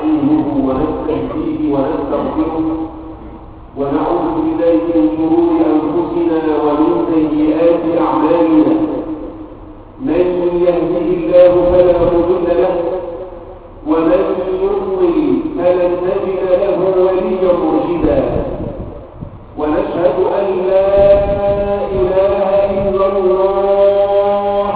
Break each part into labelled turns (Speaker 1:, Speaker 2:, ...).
Speaker 1: ونستعينه ونستهديه ونستغفره ونعوذ بالله من شرور أنفسنا ومن سيئات أعمالنا. من يهده الله فلا مضل له ومن يضلل فلن تجد له وليا مرشدا. ونشهد أن لا إله إلا الله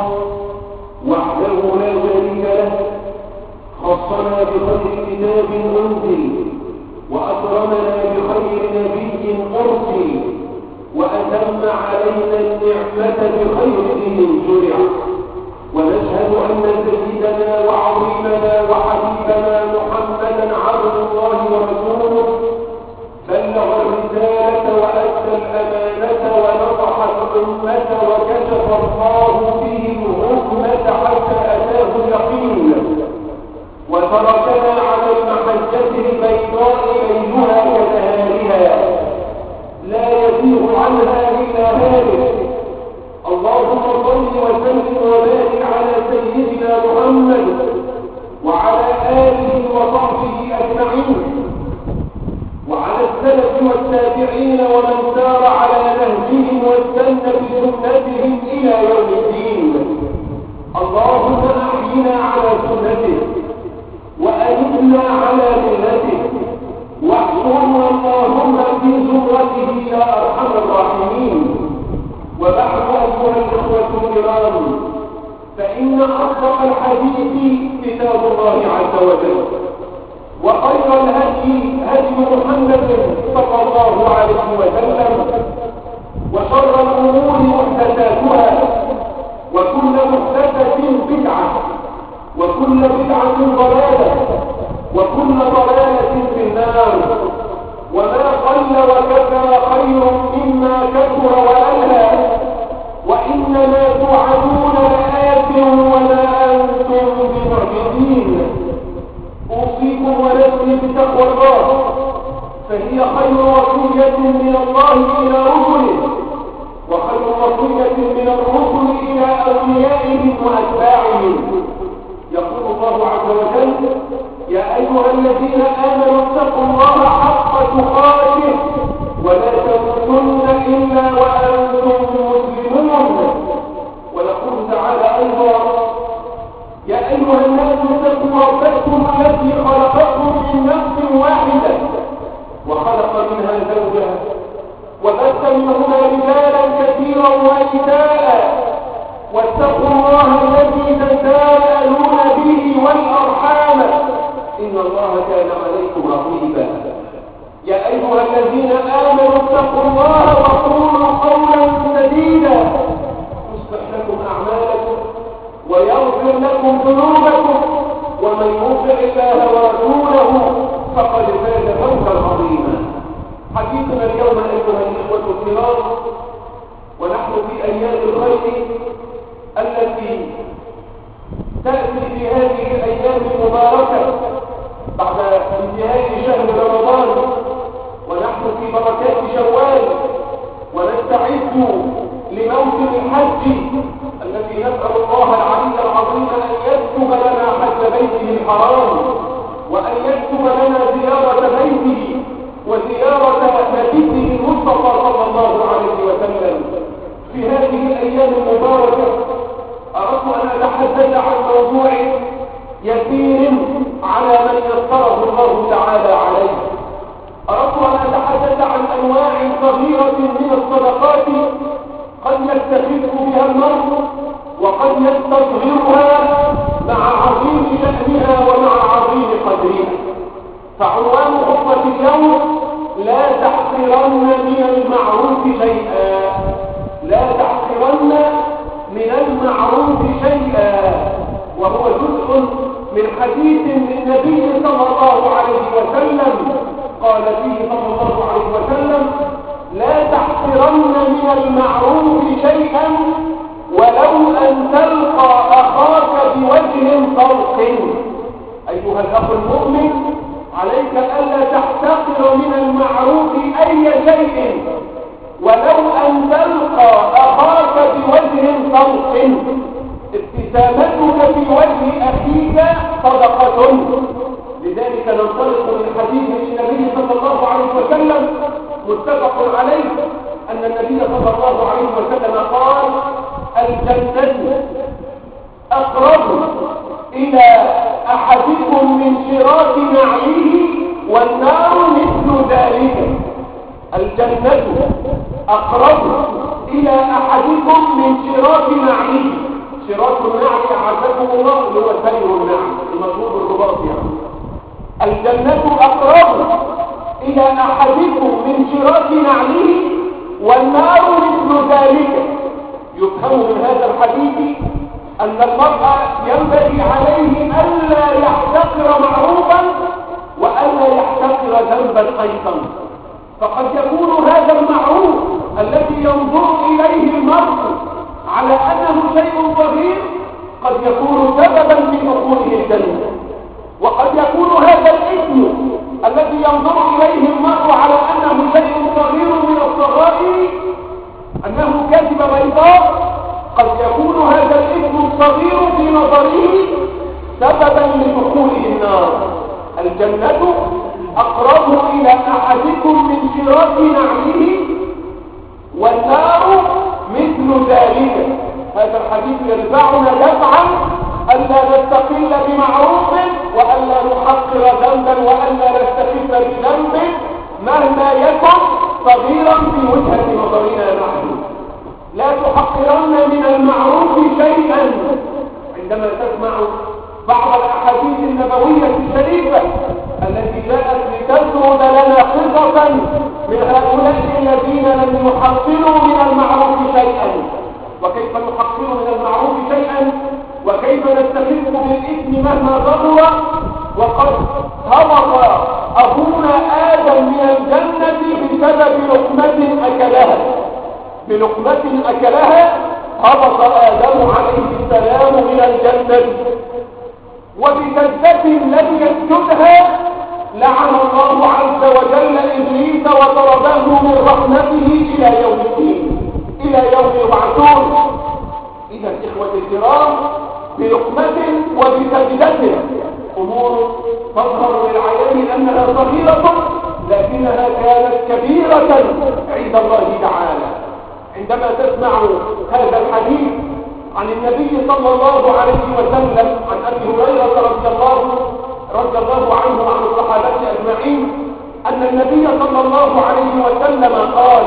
Speaker 1: وحده لا شريك له، خصنا بخير كتاب أنزل وأكرمنا بخير نبي أرسل وأتم علينا النعمة بخير دين شرع. ونشهد أن سيدنا وعظيمنا وحبيبنا محمدا عبد الله ورسوله بلغ الرسالة وأدى الأمانة ونصح الأمة وكشف الله به الغمة حتى أتاه اليقين، وتركنا على المحجة البيضاء ليلها كنهارها لا يزيغ عنها إلا هالك. اللهم صل وسلم وبارك على سيدنا محمد وعلى آله وصحبه أجمعين وعلى السلف والتابعين ومن سار على نهجهم واستنى بسنتهم إلى يوم الدين. اللهم أحينا على سنته وأمتنا على ملته واحشرنا اللهم في زمرته يا أرحم الراحمين. وبعد أيها الإخوة الكرام، فإن أصدق الحديث كتاب الله عز وجل، وخير الهدي هدي محمد صلى الله عليه وسلم، وشر الأمور محدثاتها، وكل محدثة بدعة، وكل بدعة ضلالة، وكل ضلالة في النار. وما قل وكفى خير مما كثر وألهى، وإنما توعدون لآت وما أنتم بمعجزين. أوصيكم ونفسي بتقوى الله، فهي خير وصية من الله إلى رسله، وخير وصية من الرسل إلى أوليائهم وأتباعهم. يقول الله عز وجل: يا أيها الذين آمنوا اتقوا الله حق تقاته ولا تموتن إلا وأنتم مسلمون. ويقول تعالى أيضا: يا أيها الناس اتقوا ربكم الذي خلقكم من نفس واحدة وخلق منها زوجها وبث منهما رجالا كثيرا ونساء واتقوا الله الذي تساءلون به والأرحام إن الله كان عليكم رقيبا. يا أيها الذين آمنوا اتقوا الله وقولوا قولا سديدا يصلح لكم أعمالكم ويغفر لكم ذنوبكم، ومن يطع الله ورسوله فقد فاز فوزا عظيما. حديثنا اليوم أيها الإخوة الكرام، ونحن في أيام الخير التي تأتي في هذه الأيام المباركة بعد انتهاء شهر رمضان، ونحن في بركات شوال، ونستعد لموسم الحج الذي نسأل الله العلي العظيم أن يكتب لنا حج بيته الحرام، وأن يكتب لنا زيارة بيته وزيارة نبيه المصطفى صلى الله عليه وسلم. في هذه الأيام المباركة أردت أن أتحدث عن موضوع يسير على من يسره الله تعالى عليه. أردت أن أتحدث عن أنواع صغيرة من الصدقات قد يستخف بها المرء وقد يستصغرها مع عظيم شأنها ومع عظيم قدرها. فعنوان خطبة اليوم: لا تحقرن من المعروف شيئا. لا تحقرن من المعروف شيئا، وهو جزء من حديث للنبي صلى الله عليه وسلم قال فيه صلى الله عليه وسلم: لا تحقرن من المعروف شيئا ولو أن تلقى أخاك بوجه طلق. أيها الأخ المؤمن، عليك ألا تحتقر من المعروف أي شيء ولو أن تلقى أخاك بوجه طلق. ابتسامتك في وجه أخيك صدقة، لذلك ننطلق من حديث النبي صلى الله عليه وسلم متفق عليه أن النبي صلى الله عليه وسلم قال: الجنة أقرب إلى أحدكم من شراك نعله والنار مثل ذلك. الجنة أقرب إلى أحدكم من شراك نعله. شراك النعل أعزكم الله اللي هو سير النعل المطلوب الرباط يعني. الجنة أقرب إلى أحدكم من شراك نعله والنار مثل ذلك. يفهم من هذا الحديث أن المرء ينبغي عليه ألا يحتقر معروفا وألا يحتقر ذنبا أيضا. فقد يكون هذا المعروف الذي ينظر إليه المرء على أنه شيء صغير قد يكون سببا في دخوله الجنة، وقد يكون هذا الإثم الذي ينظر إليه المرء على أنه شيء صغير من الصغائر، أنه كذب بيضاء، قد يكون هذا الإثم الصغير في نظره سببا لدخوله النار. الجنة أقرب إلى أحدكم من شراك نعله والنار مثل ذلك. هذا الحديث يدفعنا دفعا ألا نستقل بمعروف وألا نحقر ذنبا وألا نستخف بذنب مهما يكن صغيرا في وجهة نظرنا نحن. لا تحقرن من المعروف شيئا. عندما تسمع بعض الأحاديث النبوية الشريفة التي جاءت لتسرد لنا قصصا من هؤلاء الذين لم يحقروا من المعروف شيئا، وكيف نحقر من المعروف شيئا، وكيف نستخف بالإثم مهما ظهر، وقد هبط أخونا آدم من الجنة بسبب لقمة أكلها. بلقمة أكلها هبط آدم عليه السلام من الجنة، وبسجدة لم يسجدها لعن الله عز وجل إبليس وطرده من رحمته إلى يوم الدين، إلى يوم يبعثون. إذا إخوة الكرام، بلقمة وبسجدة أمور تظهر للعيان أنها صغيرة لكنها كانت كبيرة عند الله تعالى. عندما تسمع هذا الحديث عن النبي صلى الله عليه وسلم عن أبي هريرة رضي الله عنه وعن الصحابة أجمعين أن النبي صلى الله عليه وسلم قال: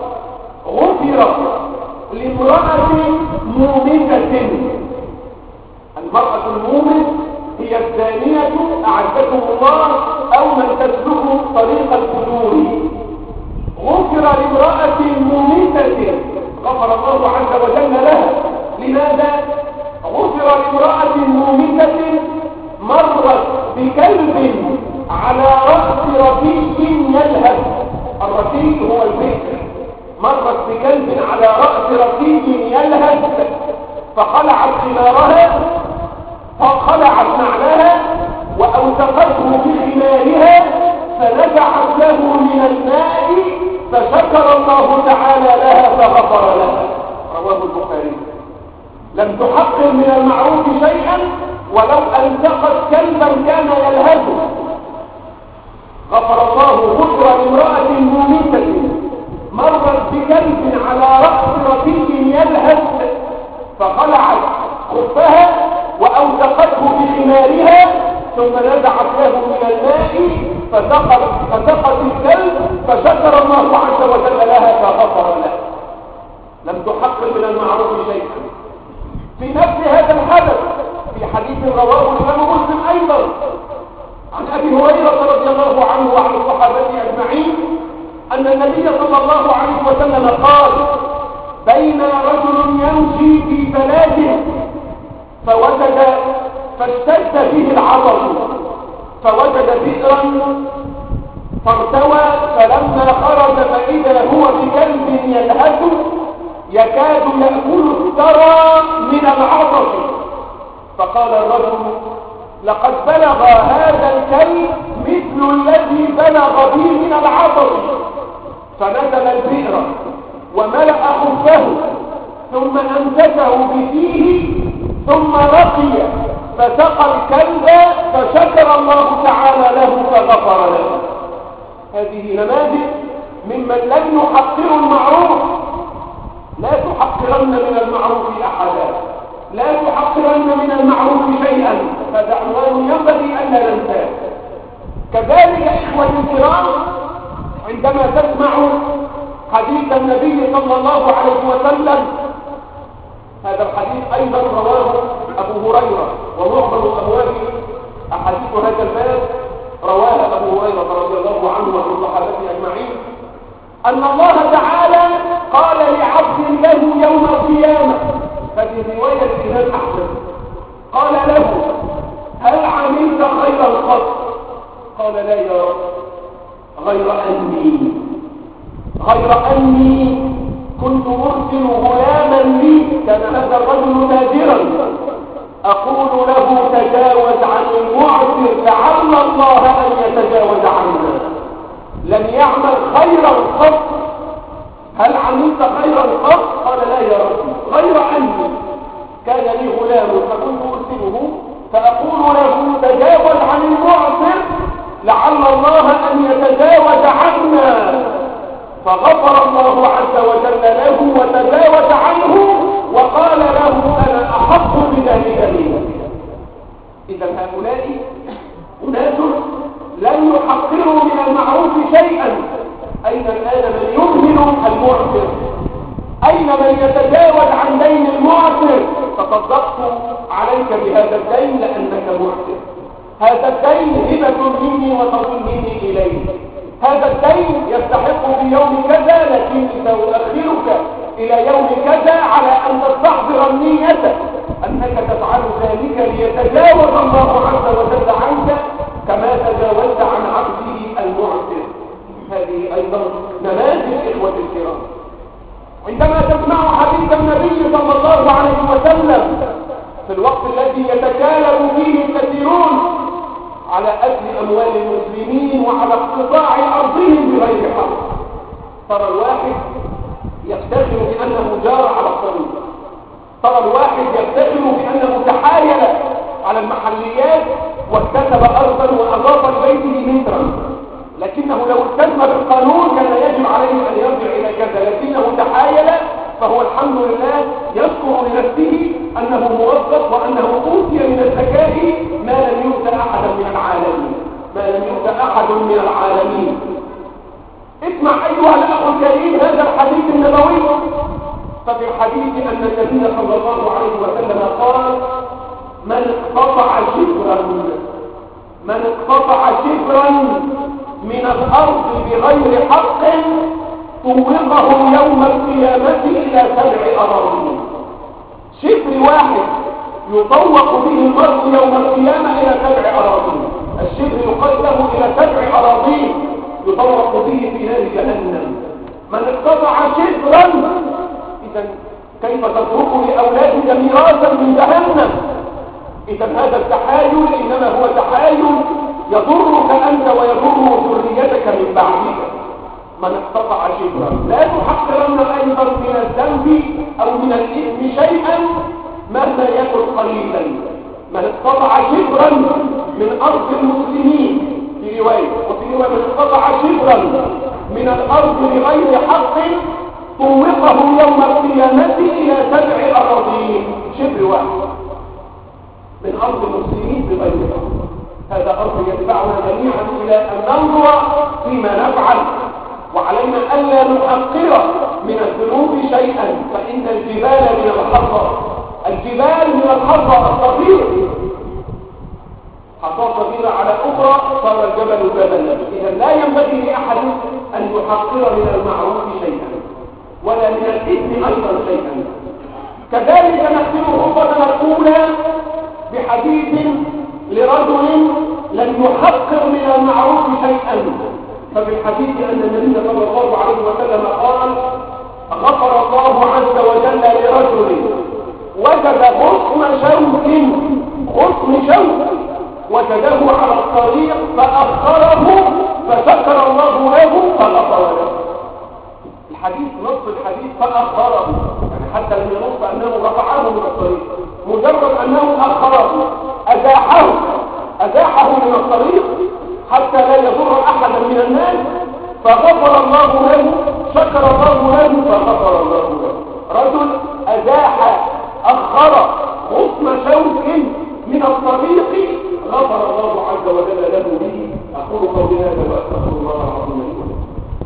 Speaker 1: غفر لامرأة مؤمنة. المرأة المؤمن هي الزانية أعزكم الله أو من تسلك طريق الفجور. غفر لامرأة مؤمنة، غفر الله عز وجل لها. لماذا؟ غفر لامرأة مؤمنة مرت بكلب على رأس رفيق يلهث. الرفيق هو البئر. مرت بكلب على رأس رفيق يلهث فخلعت خمارها، فخلعت نعلها وأوثقته بخمارها فنزعت له من الماء فشكر الله تعالى لها فغفر لها. رواه البخاري. لم تحقر من المعروف شيئا ولو ألتقت كلبا كان يلهثه. غفر الله. غفر لامرأة مؤمنة مرت بكلب على رأس رفيق يلهث فخلعت خفها وأوثقته بخمارها ثم نزعت له من الماء فسقط الكلب فشكر الله عز وجل لها فغفر لها. لم تحقر من المعروف شيئا. في نفس هذا الحدث في حديث رواه الإمام مسلم أيضا عن أبي هريرة رضي الله عنه وعن الصحابة أجمعين أن النبي صلى الله عليه وسلم قال: بين رجل يمشي في بلاد فاشتد فيه العطش فوجد بئرا فارتوى، فلما خرج فإذا هو بكلب يلهث يكاد يأكل الثرى من العطش. فقال الرجل: لقد بلغ هذا الكلب مثل الذي بلغ به من العطش. فنزل البئر وملأ خفه ثم أمسكه بفيه ثم رقي فسقى الكلب فشكر الله تعالى له فغفر له. هذه نماذج ممن لم يحقروا المعروف. لا تحقرن من المعروف أحدا، لا تحقرن من المعروف شيئا، هذا عنوان ينبغي أن لا ننساه. كذلك إخوة الكرام، عندما تسمع حديث النبي صلى الله عليه وسلم، هذا الحديث أيضا رواه أبو هريرة، ومعظم أبواب أحاديث هذا الباب رواها أبو هريرة رضي الله عنه وعن الصحابة أجمعين، أن الله تعالى قال لعبد له يوم القيامة، هذه رواية الإمام أحمد، قال له: هل عملت خيرا قط؟ قال: لا يا رب، غير أني كنت أرسل غلاما لي، كان هذا الرجل تاجرا، أقول له: تجاوز عن المعسر لعل الله أن يتجاوز عنا. لم يعمل خيرا قط. هل عملت خيرا قط؟ قال: لا يا رب، غير أني كان لي غلام فكنت أرسله فأقول له: تجاوز عن المعسر لعل الله أن يتجاوز عنا. فغفر الله عز وجل له وتجاوز عنه وقال له: أنا أحق بذلك منك. إذا هؤلاء أناس لم يحقروا من المعروف شيئا. أين الآن من يمهل المعسر؟ أين من يتجاوز عن دين المعسر؟ تصدقت عليك بهذا الدين لأنك معسر. هذا الدين هبة مني وتضمني إليه. هذا الدين يستحق في يوم كذا، لكني سأؤخرك إلى يوم كذا على أن تستحضر النية أنك تفعل ذلك ليتجاوز الله عز وجل عنك كما تجاوزت عن عبده المعسر. هذه أيضا نماذج إخوة الكرام. عندما تسمع حديث النبي صلى الله عليه وسلم في الوقت الذي يتكالب فيه الكثيرون على أكل أموال المسلمين وعلى اقتطاع أرضهم بغير حق، ترى الواحد يفتخر بأنه جار على الطريق، ترى الواحد يفتخر بأنه تحايل على المحليات واكتسب أرضا وأضاف لبيته مترا، لكنه لو التزم بالقانون كان يجب عليه أن يرجع إلى كذا، لكنه تحايل، فهو الحمد لله يذكر لنفسه أنه موظف وأنه أوتي من الذكاء ما لم يؤت أحدا من العالمين، ما لم يؤت أحد من العالمين. اسمع أيها الأخ الكريم هذا الحديث النبوي. ففي الحديث أن النبي صلى الله عليه وسلم قال: من اقتطع شبرا من الأرض بغير حق طوقه يوم القيامة إلى 7 أراضين. شبر واحد يطوق به المرء يوم القيامة إلى 7 أراضين. الشبر يقدم إلى 7 أراضين يطوق به في نار جهنم. من اقتطع شبرا، إذا كيف تترك لأولادك ميراثا من جهنم؟ إذا هذا التحايل إنما هو تحايل يضرك أنت ويضر ذريتك من بعدك. من اقتطع شبرا، لا تحقرن أيضا من الذنب أو من الإثم شيئا مهما يكن قليلا. من اقتطع شبرا من أرض المسلمين في رواية، وفي رواية من اقتطع شبرا من الأرض بغير حق طوقه يوم القيامة إلى 7 أراضين. شبر واحد من أرض المسلمين بغير حق، هذا أمر يدفعنا جميعا إلى أن ننظر فيما نفعل، وعلينا ألا نحقر من الذنوب شيئا، فإن الجبال من الحصى، الجبال من الحصى الصغير، حصى صغيرة على أخرى صار الجبل جبلا. إذا لا ينبغي لأحد أن يحقر من المعروف شيئا ولا من الإثم أيضا شيئا. كذلك نختم خطبتنا الأولى بحديث لرجل لم يحقر من المعروف شيئا. ففي الحديث أن النبي صلى الله عليه وسلم قال: غفر الله عز وجل لرجل وجد غصن شوك وجده على الطريق فأخره فشكر الله له فغفر له. الحديث نص الحديث فأخره، يعني حتى لم ينص أنه رفعه من الطريق، مجرد أنه أخره فغفر الله له، شكر الله له فغفر الله له. رجل أزاح أخر غصن شوك من الطريق غفر الله عز وجل له به. أقول قولي هذا وأستغفر الله العظيم لي ولكم.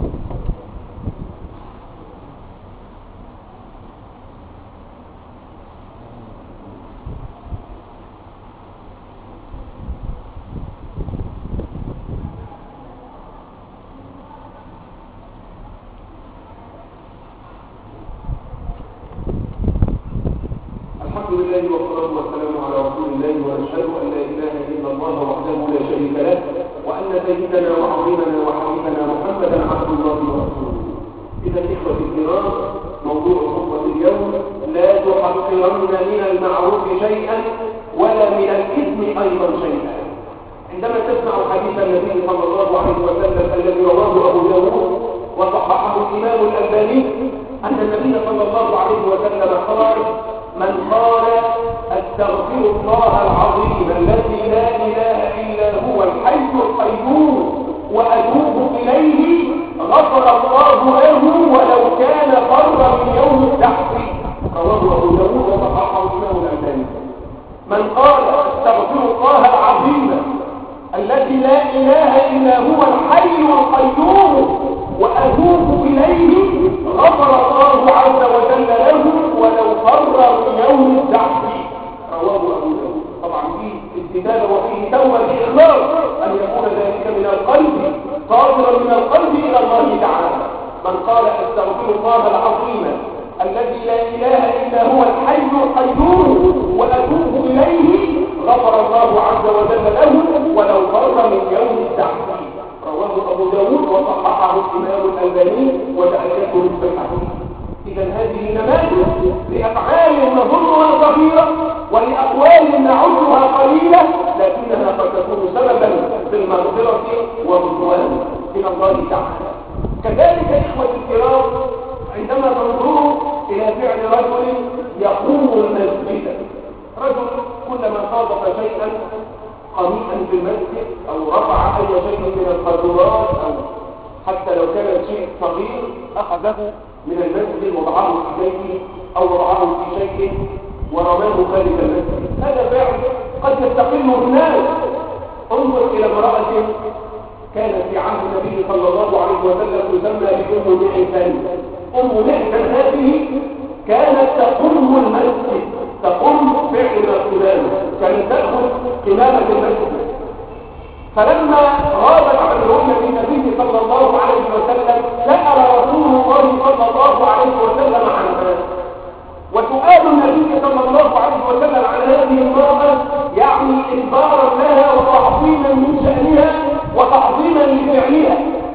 Speaker 1: الحمد لله والصلاة والسلام على رسول الله، ونشهد أن لا إله إلا الله وحده لا شريك له، وأن سيدنا وعظيمنا وحبيبنا محمدا عبد الله ورسوله. إذا الإخوة الكرام، موضوع خطبة اليوم: لا تحقرن من المعروف شيئا ولا من الإثم أيضا شيئا. عندما تسمع حديث النبي صلى الله عليه وسلم الذي رواه أبو داود وصححه الإمام الألباني أن النبي صلى الله عليه وسلم قال: من قال استغفر الله العظيم الذي لا اله الا هو الحي القيوم واتوب اليه غفر الله له ولو كان فرا من يوم الدحر. رواه ابو داود وصححه الامام الالباني. من قال استغفر الله العظيم الذي لا اله الا هو الحي القيوم واتوب اليه غفر الله عز وجل له ولو فر من يوم الدحر. رواه ابو داود. طبعا فيه استدلال وفيه توبه باخلاص ان يكون ذلك من القلب صادرا من القلب الى الله تعالى. من قال استغفر الله العظيم الذي لا اله الا هو الحي القيوم واتوب اليه غفر الله عز وجل له ولو فر من يوم الدحر. رواه ابو داود وصححه الامام الالباني وتاكده بالصحه. إذا هذه نماذج لأفعال نظنها صغيرة ولأقوال نعدها قليلة، لكنها قد تكون سببا في المغفرة والرضوان من الله تعالى. كذلك إخوة الكرام، عندما تنظروا إلى فعل رجل يقوم المسجد، رجل كلما صادف شيئا قميئا في المسجد أو رفع أي شيء من القدرات أو حتى لو كان شيء صغير أخذه من المسجد وضعه في بيته أو وضعه في شيء ورماه خارج المسجد. هذا فعل قد يستقله الناس. انظر إلى امرأة كانت في عهد النبي صلى الله عليه وسلم تسمى بأم محسن. أم محسن هذه كانت تقوم المسجد، تقوم فعل القيام، كانت تأخذ قمامة المسجد. فلما غابت عن رؤية النبي صلى الله عليه وسلم سأل رسول الله صلى الله عليه وسلم عنها. وسؤال النبي صلى الله عليه وسلم عن هذه المرأة يعني إخبارا لها وتعظيما من شأنها وتعظيما لفعلها.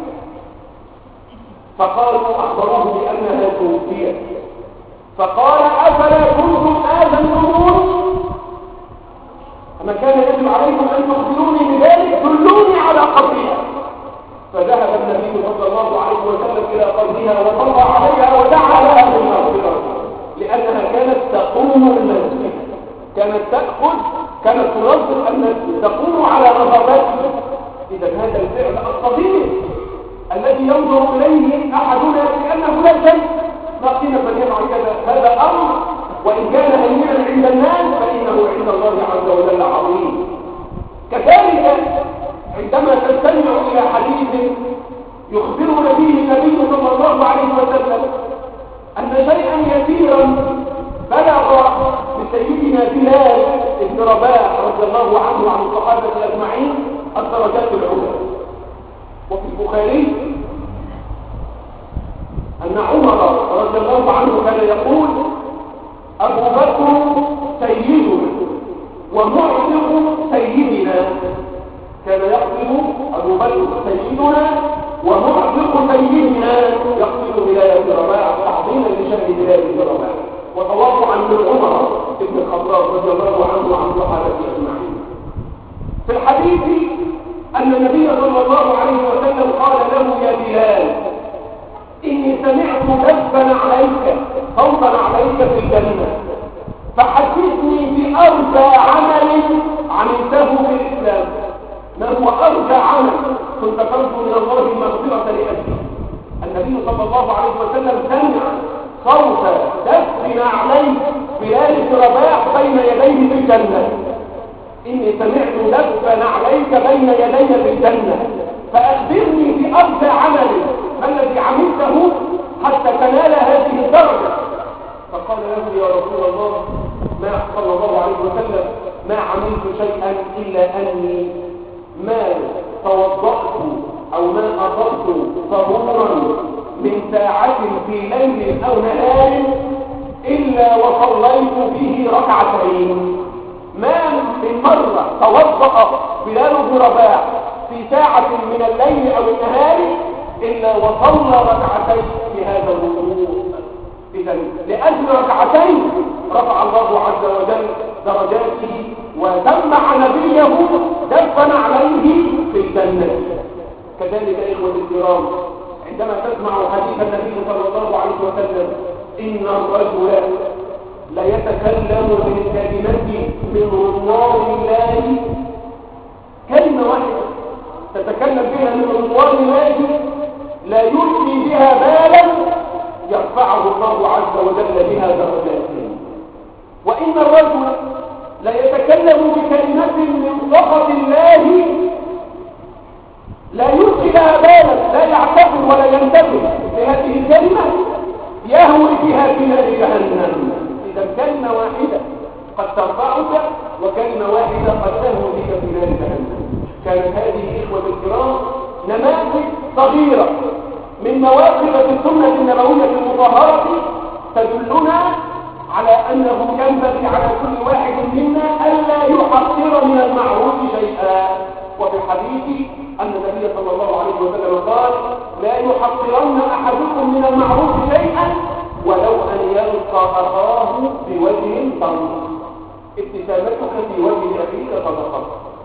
Speaker 1: فقالوا أخبروه بأنها توفيت. فقال: أفلا كنتم آذنتموني؟ أما كان يجب عليكم أن تخبروني بذلك، دلوني على قبرها. فذهب النبي صلى الله عليه وسلم إلى قبرها وصلى عليها ودعا لها بالمغفرة، لأنها كانت تقوم المسجد، كانت تنظف المسجد، تقوم على نظافته. إذا هذا الفعل الصغير الذي ينظر إليه أحدنا كأنه لا شيء، ما قيمة من يفعل كذا، هذا أمر وإن كان هينا عند الناس فإنه عند الله عز وجل عظيم. كذلك عندما تستمع إلى حديث يخبرنا فيه النبي صلى الله عليه وسلم أن شيئا يسيرا بلغ بسيدنا بلال بن رباح رضي الله عنه وعن الصحابة أجمعين الدرجات العلى. وفي البخاري أن عمر رضي الله عنه كان يقول: أبو بكر سيدنا ومعتق سيدنا. كان يقصد أبو بكر سيدنا ومعتق سيدنا، يقصد بلال بن رباح تعظيما لشأن بلال بن رباح وتواضعا من عمر بن الخطاب رضي الله عنه وعن الصحابة أجمعين. في الحديث أن النبي صلى الله عليه وسلم قال له: يا بلال، إني سمعت دفا عليك صوتا عليك في الجنة، فحدثني بأرجى عمل عملته في الإسلام. ما هو أرجى عمل كنت ترجو من الله المغفرة لأجله؟ النبي صلى الله عليه وسلم سمع صوت دف نعليه بلال بن رباح بين يديه في الجنة. إني سمعت دف نعليك بين يدي في الجنة فأخبرني بأرجى عمل ما الذي عملته حتى تنال هذه الدرجة. فقال له يا رسول الله ما صلى الله عليه وسلم ما عملت شيئا إلا أني ما توضأت أو ما أضفت طهورا من ساعة في ليل أو نهار إلا وصليت فيه ركعتين. ما من مرة توضأ بلال بن رباح في ساعة من الليل أو النهار إلا وصلى ركعتين في هذا الوضوء. إذن لأجل ركعتين رفع الله عز وجل درجاته وسمع نبيه دفن عليه في الجنة. كذلك إخوة الكرام عندما تسمع حديث النبي صلى الله عليه وسلم إن الرجل لا يتكلم بالكلمة من رضوان الله، كلمة واحدة تتكلم بها من رضوان الله لا يلقي بها بالا يرفعه الله عز وجل بها درجاته. وإن الرجل لا يتكلم بكلمة من سخط الله لا يلقي لها بالا، لا يعتبر ولا ينتبه لهذه الكلمة يهوي بها في نار جهنم. إذا كلمة واحدة قد ترفعك وكلمة واحدة قد تهوي بك في نار جهنم. كانت هذه إخوة الكرام نماذج صغيرة من مواقف السنة النبوية المطهرة تدلنا على أنه ينبغي على كل واحد منا ألا يحقر من المعروف شيئا. وفي الحديث أن النبي صلى الله عليه وسلم قال لا يحقرن أحدكم من المعروف شيئا ولو أن يلقى أخاه بوجه طلق. ابتسامتك في وجه أخيك صدقة،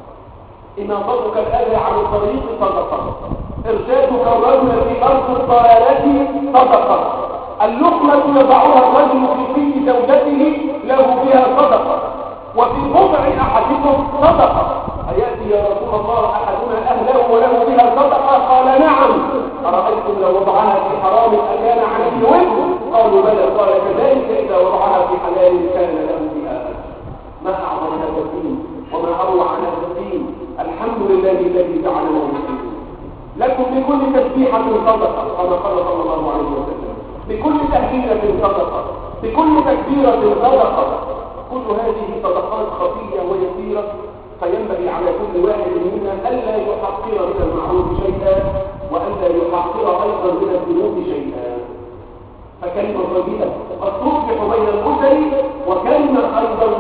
Speaker 1: إناضتك الأذى عن الطريق صدقة، إرشادك الرجل في أرض الضلالة صدقة، اللقمة يضعها الرجل في في زوجته له بها صدقة، وفي بضع أحدكم صدقة. أيأتي يا رسول الله أحدنا أهله وله بها صدقة؟ قال نعم. أرأيتم لو وضعها في حرام أكان عليه وزر؟ قالوا بلى. قال كذلك إذا وضعها في حلال كان له بها أجر. ما أعظم هذا الدين وما أروع هذا الدين. الحمد لله الذي جعلنا مسلمين. لكم بكل تسبيحة صدقة كما قال صلى الله عليه وسلم، بكل تهليلة صدقة، بكل تكبيرة صدقة. كل هذه صدقات خفية ويسيرة، فينبغي على كل واحد منا ألا يحقر من المعروف شيئا وألا يحقر أيضا من الذنوب شيئا. فكلمة طيبة قد تصبح بين الأسر، وكلمة أيضا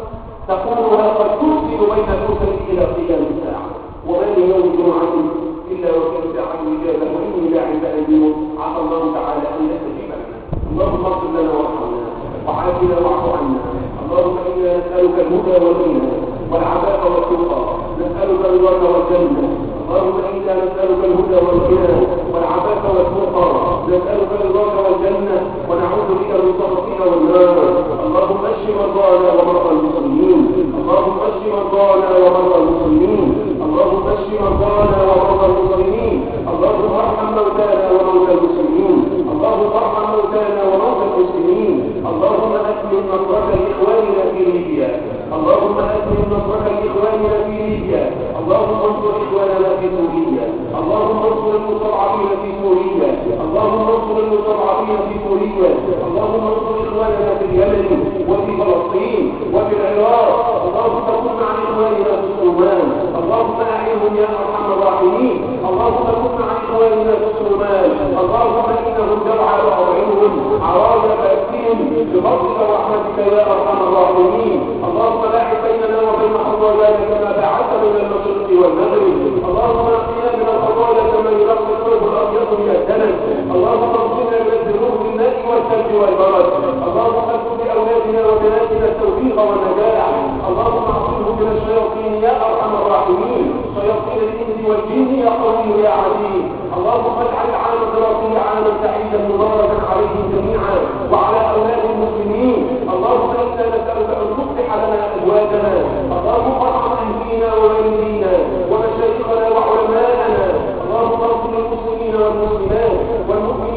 Speaker 1: تقولها قد تفسد بين الأسر إلى قيام الساعة. وما من يوم جمعة إلا وفي ساعة إجابة، وإني لاعب أن عسى الله تعالى أن يستجيب لنا. اللهم اغفر لنا وارحمنا وعافنا واعف عنا. اللهم إنا نسألك الهدى والغنى والعفاف والتقى، نسألك الرضا والجنة. اللهم إنا نسألك الهدى والغنى والعفاف والتقى، نسألك الرضا والجنة، ونعوذ بك من سخطك والنار. اللهم اشف مرضانا ومرضى المسلمين. اللهم اشف مرضانا ومرضى المسلمين. اللهم اشف مرضانا ومرضى المسلمين. اللهم ارحم موتانا وموتى المسلمين. اللهم ارحم موتانا وموتى المسلمين. اللهم أكمل نصرك لإخواننا في ليبيا. اللهم أكمل نصرك لإخواننا في ليبيا. اللهم انصر إخواننا في سوريا. اللهم انصر المستضعفين في سوريا. اللهم انصر المستضعفين في سوريا. اللهم انصر إخواننا في اليمن وفي فلسطين وفي العراق. اللهم كن عن إخواننا في الصومال. اللهم أعينهم يا أرحم الراحمين. اللهم كن عن إخواننا في الصومال. اللهم إنهم جرعى وأوعيهم عراض فأكفيهم بفضلك ورحمتك يا أرحم الراحمين. اللهم باعد بيننا وبين خطايانا كما باعدت بين المشرق والمغرب. اللهم نقنا من الخطايا كما ينقي الثوب الأبيض من الدنس. اللهم اغفرنا من الذنوب بالماء والثلج والبرد. اللهم اكتب بأولادنا وبناتنا التوفيق والنجاح. اللهم اعصمهم من الشياطين يا أرحم الراحمين، شياطين الإنس والجن يا قوي يا عزيز. اللهم اجعل العام الدراسي عاما سعيدا مباركا عليهم جميعا وعلى أولاد المسلمين. اللهم إنا نسألك أن تصلح لنا أزواجنا. اللهم ارحم أهلينا ووالدينا ومشايخنا وعلماءنا. اللهم اغفر للمسلمين والمسلمات والمؤمنين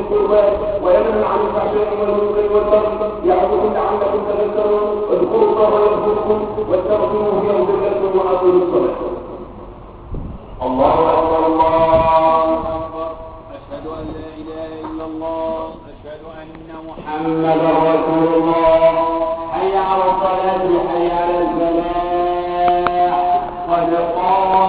Speaker 1: القربان وينهى عن الفحشاء والمنكر والبغي يعظكم لعلكم تذكرون اذكروا الله يذكركم واستغفروه يغفر لكم وأقيموا الصلاة. الله أكبر الله أكبر.
Speaker 2: أشهد أن لا إله إلا الله. أشهد أن
Speaker 1: محمدا رسول الله. حي على الصلاة حي على الفلاح قد